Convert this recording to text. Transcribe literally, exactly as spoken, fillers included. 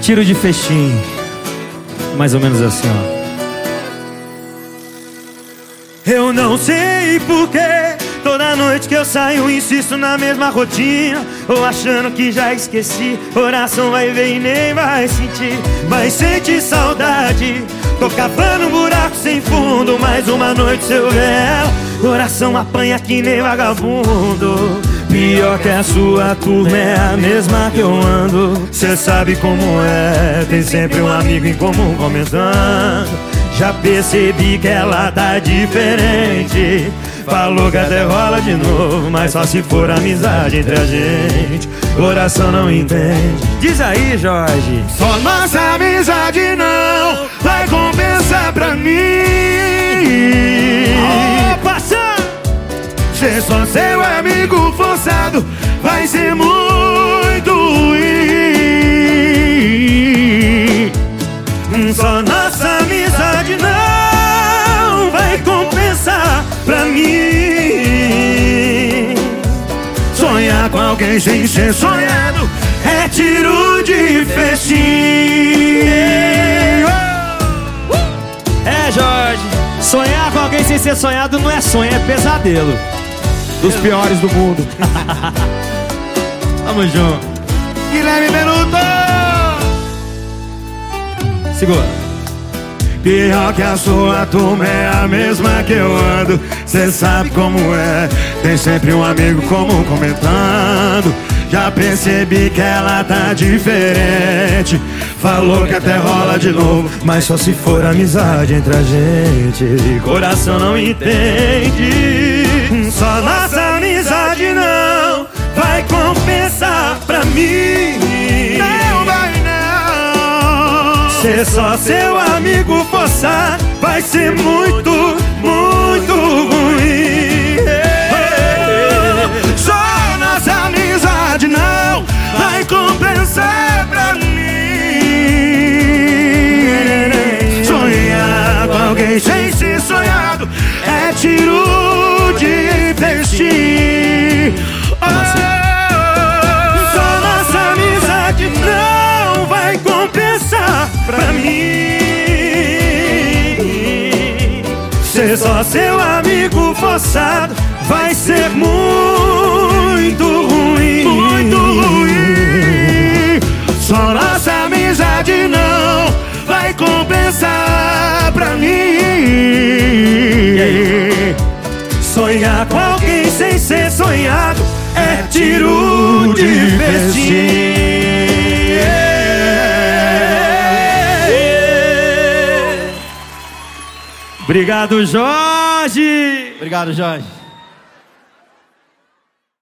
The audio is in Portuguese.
tiro de festim. Mais ou menos assim, ó. Eu não sei porquê, toda noite que eu saio insisto na mesma rotina. Ou achando que já esqueci, coração vai ver e nem vai sentir. Vai sentir saudade, tô cavando um buraco sem fundo. Mais uma noite seu véu, coração apanha que nem vagabundo. Pior que a sua turma é a mesma que eu ando. Cê sabe como é, tem sempre um amigo em comum comentando. Já percebi que ela tá diferente. Falou que até rola de novo, mas só se for amizade entre a gente. Coração não entende. Diz aí, Jorge. Só nossa amizade não vai compensar pra mim. Oh, passa! Ser só seu amigo forçado vai ser muito ruim. Só nossa amizade não vai compensar pra mim. Sonhar com alguém sem ser sonhado é tiro de festim. É, Jorge, sonhar com alguém sem ser sonhado não é sonho, é pesadelo. Dos piores do mundo. Tamo junto. Guilherme Benuto. Segura. Pior que a sua turma é a mesma que eu ando. Cê sabe como é, tem sempre um amigo comum comentando. Já percebi que ela tá diferente. Falou que até rola de novo, mas só se for amizade entre a gente. Coração não entende. Só nossa amizade não vai compensar pra mim. Não vai não. Ser só seu amigo forçar vai ser muito, muito ruim. Só nossa amizade não vai compensar pra mim. Sonhar com alguém sem ser sonhado é tiro de festim. Só nossa amizade não vai compensar pra mim. Ser só seu amigo forçado vai ser muito ruim. Muito ruim. Só nossa amizade não vai compensar pra mim. Sonhar com alguém sem ser sonhado é tiro de festim. Obrigado, Jorge. Obrigado, Jorge.